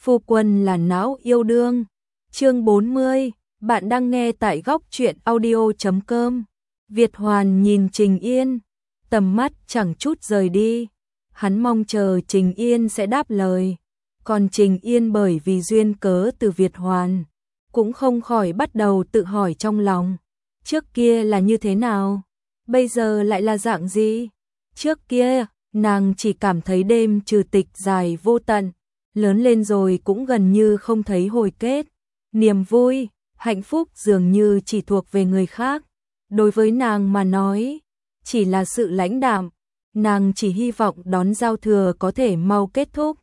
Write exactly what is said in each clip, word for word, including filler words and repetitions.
Phu quân là não yêu đương. Chương bốn mươi, bạn đang nghe tại góc truyện audio chấm com. Việt Hoàn nhìn Trình Yên, tầm mắt chẳng chút rời đi. Hắn mong chờ Trình Yên sẽ đáp lời. Còn Trình Yên bởi vì duyên cớ từ Việt Hoàn, cũng không khỏi bắt đầu tự hỏi trong lòng. Trước kia là như thế nào? Bây giờ lại là dạng gì? Trước kia, nàng chỉ cảm thấy đêm trừ tịch dài vô tận. Lớn lên rồi cũng gần như không thấy hồi kết. Niềm vui, hạnh phúc dường như chỉ thuộc về người khác. Đối với nàng mà nói, chỉ là sự lãnh đạm. Nàng chỉ hy vọng đón giao thừa có thể mau kết thúc,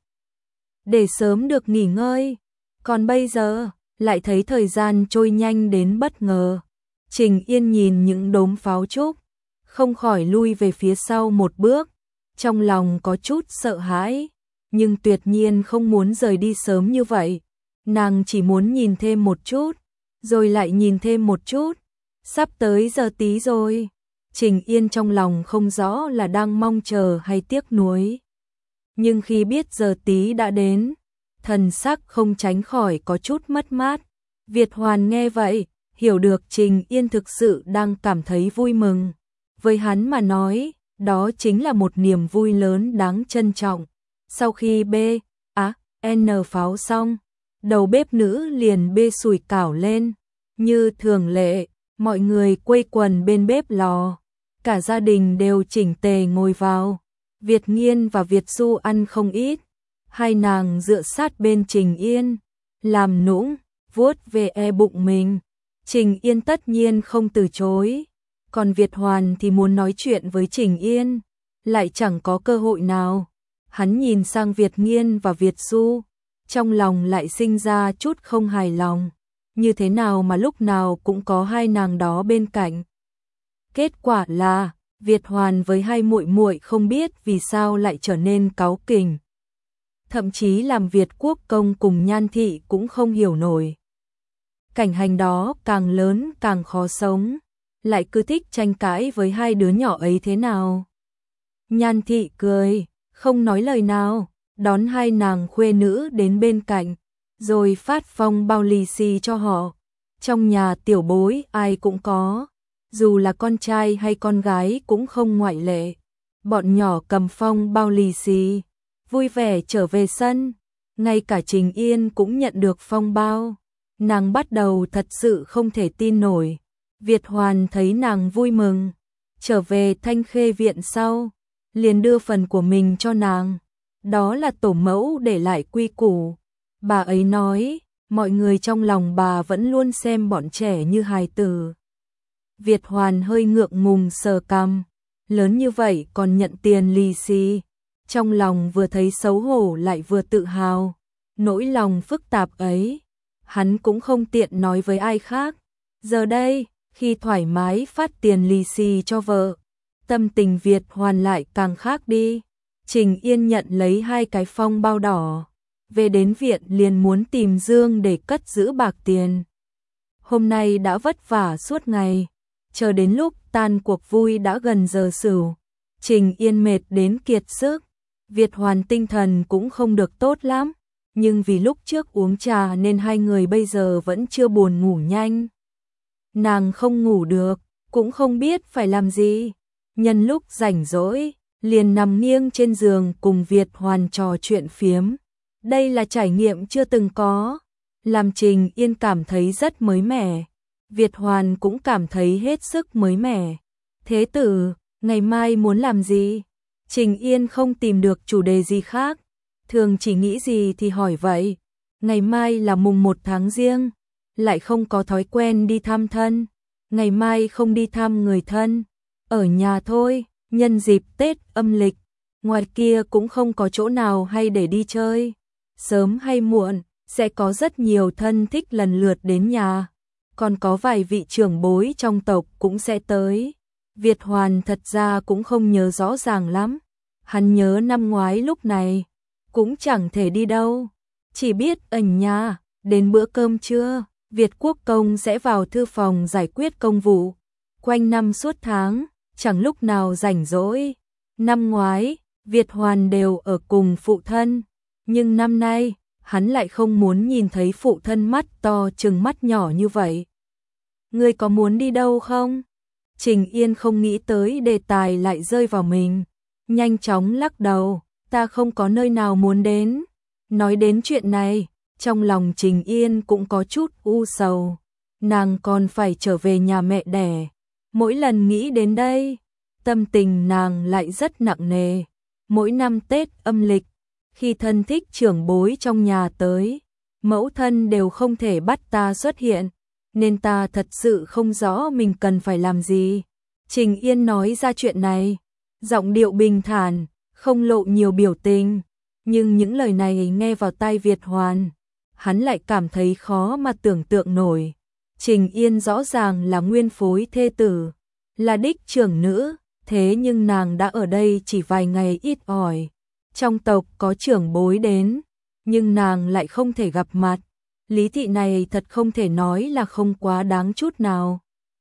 để sớm được nghỉ ngơi. Còn bây giờ, lại thấy thời gian trôi nhanh đến bất ngờ. Trình Yên nhìn những đốm pháo trúc, không khỏi lui về phía sau một bước. Trong lòng có chút sợ hãi, nhưng tuyệt nhiên không muốn rời đi sớm như vậy. Nàng chỉ muốn nhìn thêm một chút, rồi lại nhìn thêm một chút. Sắp tới giờ tí rồi. Trình Yên trong lòng không rõ là đang mong chờ hay tiếc nuối. Nhưng khi biết giờ tí đã đến, thần sắc không tránh khỏi có chút mất mát. Việt Hoàn nghe vậy, hiểu được Trình Yên thực sự đang cảm thấy vui mừng. Với hắn mà nói, đó chính là một niềm vui lớn đáng trân trọng. Sau khi bê, á, n pháo xong, đầu bếp nữ liền bê sủi cảo lên. Như thường lệ, mọi người quây quần bên bếp lò. Cả gia đình đều chỉnh tề ngồi vào. Việt Nghiên và Việt Du ăn không ít. Hai nàng dựa sát bên Trình Yên, làm nũng, vuốt về e bụng mình. Trình Yên tất nhiên không từ chối. Còn Việt Hoàn thì muốn nói chuyện với Trình Yên, lại chẳng có cơ hội nào. Hắn nhìn sang Việt Nghiên và Việt Du, trong lòng lại sinh ra chút không hài lòng. Như thế nào mà lúc nào cũng có hai nàng đó bên cạnh. Kết quả là, Việt Hoàn với hai muội muội không biết vì sao lại trở nên cáu kỉnh. Thậm chí làm Việt Quốc Công cùng Nhan Thị cũng không hiểu nổi. Cảnh hành đó càng lớn càng khó sống, lại cứ thích tranh cãi với hai đứa nhỏ ấy thế nào. Nhan Thị cười, không nói lời nào, đón hai nàng khuê nữ đến bên cạnh, rồi phát phong bao lì xì cho họ. Trong nhà tiểu bối ai cũng có, dù là con trai hay con gái cũng không ngoại lệ. Bọn nhỏ cầm phong bao lì xì, vui vẻ trở về sân. Ngay cả Trình Yên cũng nhận được phong bao. Nàng bắt đầu thật sự không thể tin nổi. Việt Hoàn thấy nàng vui mừng, trở về Thanh Khê viện sau, liền đưa phần của mình cho nàng. Đó là tổ mẫu để lại quy củ. Bà ấy nói, mọi người trong lòng bà vẫn luôn xem bọn trẻ như hài tử. Việt Hoàn hơi ngượng ngùng sờ cằm, lớn như vậy còn nhận tiền lì xì. Trong lòng vừa thấy xấu hổ lại vừa tự hào. Nỗi lòng phức tạp ấy, hắn cũng không tiện nói với ai khác. Giờ đây, khi thoải mái phát tiền lì xì cho vợ, tâm tình Việt Hoàn lại càng khác đi. Trình Yên nhận lấy hai cái phong bao đỏ, về đến viện liền muốn tìm Dương để cất giữ bạc tiền. Hôm nay đã vất vả suốt ngày, chờ đến lúc tan cuộc vui đã gần giờ sửu. Trình Yên mệt đến kiệt sức, Việt Hoàn tinh thần cũng không được tốt lắm, nhưng vì lúc trước uống trà nên hai người bây giờ vẫn chưa buồn ngủ nhanh. Nàng không ngủ được, cũng không biết phải làm gì. Nhân lúc rảnh rỗi, liền nằm nghiêng trên giường cùng Việt Hoàn trò chuyện phiếm. Đây là trải nghiệm chưa từng có, làm Trình Yên cảm thấy rất mới mẻ. Việt Hoàn cũng cảm thấy hết sức mới mẻ. Thế tử, ngày mai muốn làm gì? Trình Yên không tìm được chủ đề gì khác, thường chỉ nghĩ gì thì hỏi vậy. Ngày mai là mùng một tháng Giêng, lại không có thói quen đi thăm thân. Ngày mai không đi thăm người thân, ở nhà thôi. Nhân dịp Tết âm lịch, ngoài kia cũng không có chỗ nào hay để đi chơi. Sớm hay muộn, sẽ có rất nhiều thân thích lần lượt đến nhà. Còn có vài vị trưởng bối trong tộc cũng sẽ tới. Việt Hoàn thật ra cũng không nhớ rõ ràng lắm. Hắn nhớ năm ngoái lúc này, cũng chẳng thể đi đâu. Chỉ biết ở nhà, đến bữa cơm trưa, Việt Quốc Công sẽ vào thư phòng giải quyết công vụ. Quanh năm suốt tháng, chẳng lúc nào rảnh rỗi. Năm ngoái, Việt Hoàn đều ở cùng phụ thân, nhưng năm nay, hắn lại không muốn nhìn thấy phụ thân mắt to trừng mắt nhỏ như vậy. Ngươi có muốn đi đâu không? Trình Yên không nghĩ tới đề tài lại rơi vào mình, nhanh chóng lắc đầu, ta không có nơi nào muốn đến. Nói đến chuyện này, trong lòng Trình Yên cũng có chút u sầu, nàng còn phải trở về nhà mẹ đẻ. Mỗi lần nghĩ đến đây, tâm tình nàng lại rất nặng nề. Mỗi năm Tết âm lịch, khi thân thích trưởng bối trong nhà tới, mẫu thân đều không thể bắt ta xuất hiện, nên ta thật sự không rõ mình cần phải làm gì. Trình Yên nói ra chuyện này, giọng điệu bình thản, không lộ nhiều biểu tình, nhưng những lời này nghe vào tai Việt Hoàn, hắn lại cảm thấy khó mà tưởng tượng nổi. Trình Yên rõ ràng là nguyên phối thê tử, là đích trưởng nữ, thế nhưng nàng đã ở đây chỉ vài ngày ít ỏi. Trong tộc có trưởng bối đến, nhưng nàng lại không thể gặp mặt. Lý thị này thật không thể nói là không quá đáng chút nào.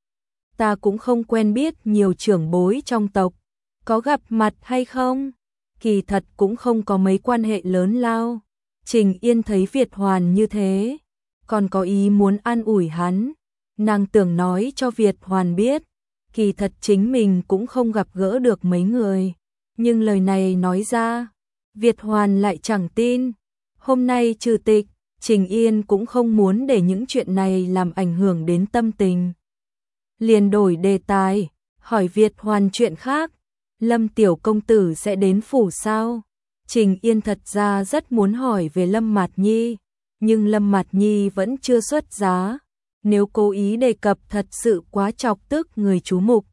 Ta cũng không quen biết nhiều trưởng bối trong tộc, có gặp mặt hay không? Kỳ thật cũng không có mấy quan hệ lớn lao. Trình Yên thấy Việt Hoàn như thế, còn có ý muốn an ủi hắn. Nàng tưởng nói cho Việt Hoàn biết, kỳ thật chính mình cũng không gặp gỡ được mấy người. Nhưng lời này nói ra, Việt Hoàn lại chẳng tin. Hôm nay trừ tịch, Trình Yên cũng không muốn để những chuyện này làm ảnh hưởng đến tâm tình. Liền đổi đề tài, hỏi Việt Hoàn chuyện khác. Lâm tiểu công tử sẽ đến phủ sao? Trình Yên thật ra rất muốn hỏi về Lâm Mạt Nhi, nhưng Lâm Mạt Nhi vẫn chưa xuất giá. Nếu cố ý đề cập thật sự quá chọc tức người chú mục,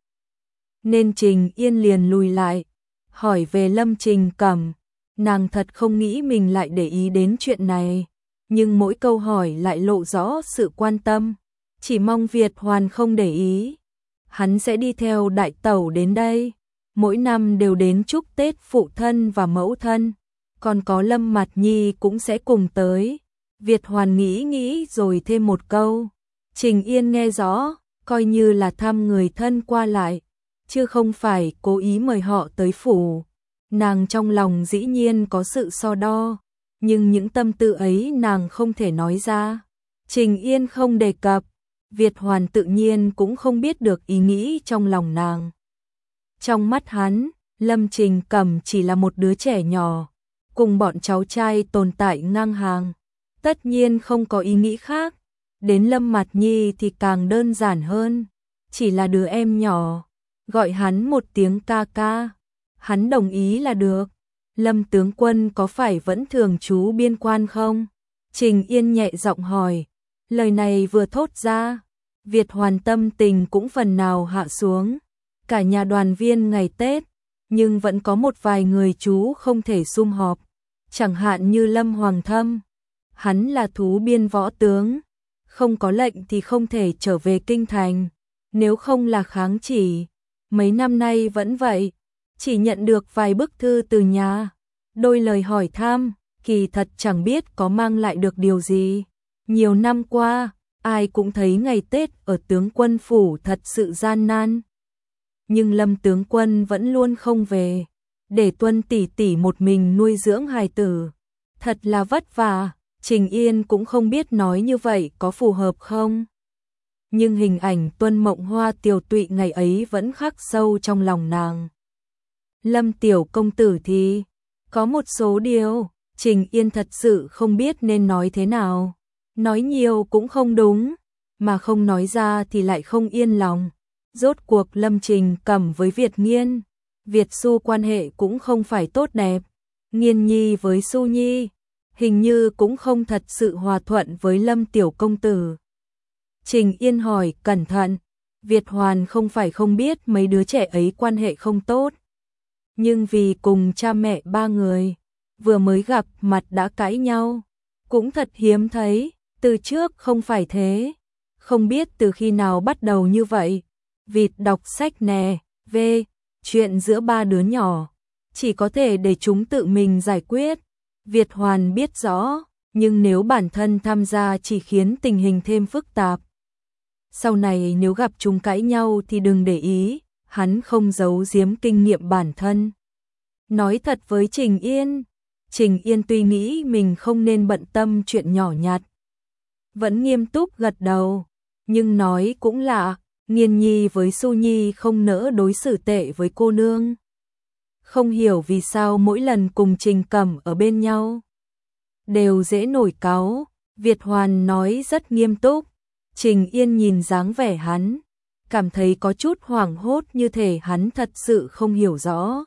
nên Trình Yên liền lùi lại, hỏi về Lâm Trình Cẩm. Nàng thật không nghĩ mình lại để ý đến chuyện này, nhưng mỗi câu hỏi lại lộ rõ sự quan tâm, chỉ mong Việt Hoàn không để ý. Hắn sẽ đi theo đại tẩu đến đây, mỗi năm đều đến chúc Tết phụ thân và mẫu thân, còn có Lâm Mạt Nhi cũng sẽ cùng tới. Việt Hoàn nghĩ nghĩ rồi thêm một câu. Trình Yên nghe rõ, coi như là thăm người thân qua lại, chứ không phải cố ý mời họ tới phủ. Nàng trong lòng dĩ nhiên có sự so đo, nhưng những tâm tư ấy nàng không thể nói ra. Trình Yên không đề cập, Việt Hoàn tự nhiên cũng không biết được ý nghĩ trong lòng nàng. Trong mắt hắn, Lâm Trình Cẩm chỉ là một đứa trẻ nhỏ, cùng bọn cháu trai tồn tại ngang hàng, tất nhiên không có ý nghĩ khác. Đến Lâm Mạt Nhi thì càng đơn giản hơn, chỉ là đứa em nhỏ, gọi hắn một tiếng ca ca, hắn đồng ý là được. Lâm tướng quân có phải vẫn thường trú biên quan không? Trình Yên nhẹ giọng hỏi. Lời này vừa thốt ra, Việt Hoàn tâm tình cũng phần nào hạ xuống. Cả nhà đoàn viên ngày Tết, nhưng vẫn có một vài người chú không thể sum họp, chẳng hạn như Lâm Hoàng Thâm. Hắn là thú biên võ tướng, không có lệnh thì không thể trở về kinh thành, nếu không là kháng chỉ. Mấy năm nay vẫn vậy, chỉ nhận được vài bức thư từ nhà, đôi lời hỏi thăm, kỳ thật chẳng biết có mang lại được điều gì. Nhiều năm qua, ai cũng thấy ngày Tết ở tướng quân phủ thật sự gian nan. Nhưng Lâm tướng quân vẫn luôn không về, để Tuân tỷ tỷ một mình nuôi dưỡng hài tử. Thật là vất vả. Trình Yên cũng không biết nói như vậy có phù hợp không. Nhưng hình ảnh Tuân Mộng Hoa tiều tụy ngày ấy vẫn khắc sâu trong lòng nàng. Lâm tiểu công tử thì có một số điều, Trình Yên thật sự không biết nên nói thế nào. Nói nhiều cũng không đúng, mà không nói ra thì lại không yên lòng. Rốt cuộc Lâm Trình Cẩm với Việt Nghiên, Việt Xu quan hệ cũng không phải tốt đẹp. Nghiên Nhi với Xu Nhi hình như cũng không thật sự hòa thuận với Lâm tiểu công tử. Trình Yên hỏi cẩn thận, Việt Hoàn không phải không biết mấy đứa trẻ ấy quan hệ không tốt, nhưng vì cùng cha mẹ ba người, vừa mới gặp mặt đã cãi nhau, cũng thật hiếm thấy, từ trước không phải thế, không biết từ khi nào bắt đầu như vậy. Vịt đọc sách nè, về, chuyện giữa ba đứa nhỏ, chỉ có thể để chúng tự mình giải quyết. Việt Hoàn biết rõ, nhưng nếu bản thân tham gia chỉ khiến tình hình thêm phức tạp. Sau này nếu gặp chúng cãi nhau thì đừng để ý, hắn không giấu giếm kinh nghiệm bản thân. Nói thật với Trình Yên, Trình Yên tuy nghĩ mình không nên bận tâm chuyện nhỏ nhặt, vẫn nghiêm túc gật đầu, nhưng nói cũng lạ, Nghiên Nhi với Xu Nhi không nỡ đối xử tệ với cô nương. Không hiểu vì sao mỗi lần cùng Trình Cẩm ở bên nhau đều dễ nổi cáu. Việt Hoàn nói rất nghiêm túc. Trình Yên nhìn dáng vẻ hắn, cảm thấy có chút hoảng hốt, như thể hắn thật sự không hiểu rõ.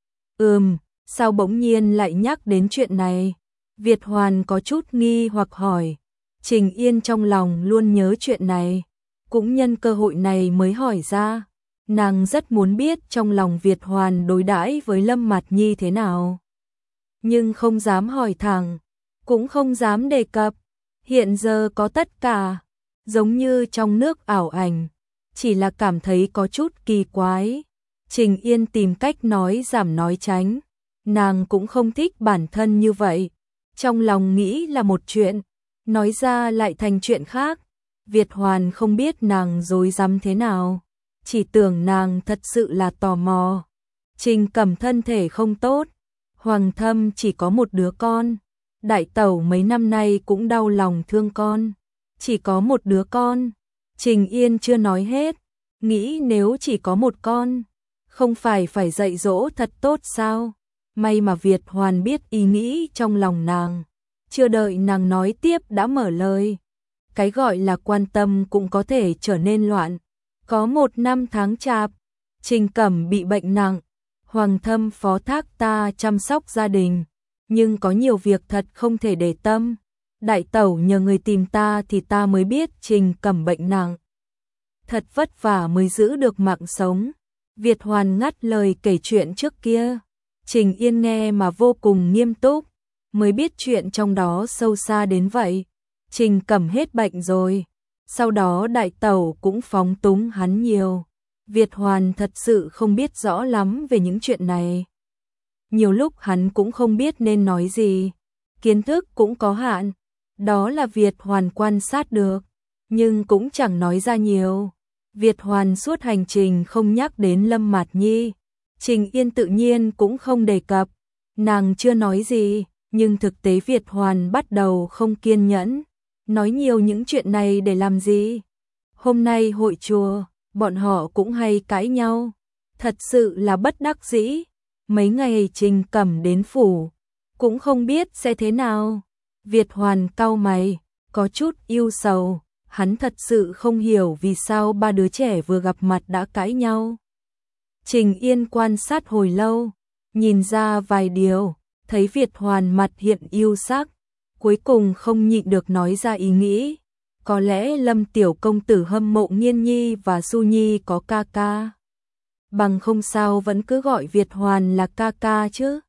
Ừm, sao bỗng nhiên lại nhắc đến chuyện này? Việt Hoàn có chút nghi hoặc hỏi. Trình Yên trong lòng luôn nhớ chuyện này, cũng nhân cơ hội này mới hỏi ra. Nàng rất muốn biết trong lòng Việt Hoàn đối đãi với Lâm Mạt Nhi thế nào, nhưng không dám hỏi thẳng, cũng không dám đề cập. Hiện giờ có tất cả, giống như trong nước ảo ảnh, chỉ là cảm thấy có chút kỳ quái. Trình Yên tìm cách nói giảm nói tránh, nàng cũng không thích bản thân như vậy. Trong lòng nghĩ là một chuyện, nói ra lại thành chuyện khác. Việt Hoàn không biết nàng dối dám thế nào, chỉ tưởng nàng thật sự là tò mò. Trình Cẩm thân thể không tốt, Hoàng Thâm chỉ có một đứa con, đại tẩu mấy năm nay cũng đau lòng thương con, chỉ có một đứa con. Trình Yên chưa nói hết, nghĩ nếu chỉ có một con, không phải phải dạy dỗ thật tốt sao? May mà Việt Hoàn biết ý nghĩ trong lòng nàng, chưa đợi nàng nói tiếp đã mở lời. Cái gọi là quan tâm cũng có thể trở nên loạn. Có một năm tháng chạp, Trình Cẩm bị bệnh nặng, Hoàng Thâm phó thác ta chăm sóc gia đình, nhưng có nhiều việc thật không thể để tâm. Đại tẩu nhờ người tìm ta thì ta mới biết Trình Cẩm bệnh nặng, thật vất vả mới giữ được mạng sống. Việt Hoàn ngắt lời kể chuyện trước kia. Trình Yên nghe mà vô cùng nghiêm túc, mới biết chuyện trong đó sâu xa đến vậy. Trình Cẩm hết bệnh rồi, sau đó đại tẩu cũng phóng túng hắn nhiều. Việt Hoàn thật sự không biết rõ lắm về những chuyện này. Nhiều lúc hắn cũng không biết nên nói gì, kiến thức cũng có hạn, đó là Việt Hoàn quan sát được, nhưng cũng chẳng nói ra nhiều. Việt Hoàn suốt hành trình không nhắc đến Lâm Mạt Nhi, Trình Yên tự nhiên cũng không đề cập, nàng chưa nói gì, nhưng thực tế Việt Hoàn bắt đầu không kiên nhẫn, nói nhiều những chuyện này để làm gì? Hôm nay hội chùa, bọn họ cũng hay cãi nhau, thật sự là bất đắc dĩ. Mấy ngày Trình Cẩm đến phủ, cũng không biết sẽ thế nào. Việt Hoàn cau mày, có chút ưu sầu, hắn thật sự không hiểu vì sao ba đứa trẻ vừa gặp mặt đã cãi nhau. Trình Yên quan sát hồi lâu, nhìn ra vài điều, thấy Việt Hoàn mặt hiện ưu sắc, cuối cùng không nhịn được nói ra ý nghĩ. Có lẽ Lâm tiểu công tử hâm mộ Nghiên Nhi và Xu Nhi có ca ca, bằng không sao vẫn cứ gọi Việt Hoàn là ca ca chứ.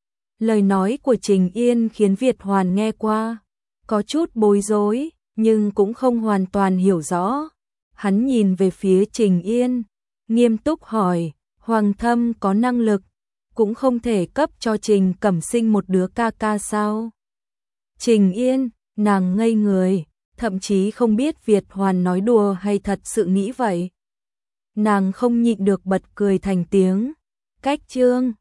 Lời nói của Trình Yên khiến Việt Hoàn nghe qua, có chút bối rối, nhưng cũng không hoàn toàn hiểu rõ. Hắn nhìn về phía Trình Yên, nghiêm túc hỏi, Hoàng Thâm có năng lực, cũng không thể cấp cho Trình Cẩm sinh một đứa ca ca sao? Trình Yên, nàng ngây người, thậm chí không biết Việt Hoàn nói đùa hay thật sự nghĩ vậy. Nàng không nhịn được bật cười thành tiếng. Cách chương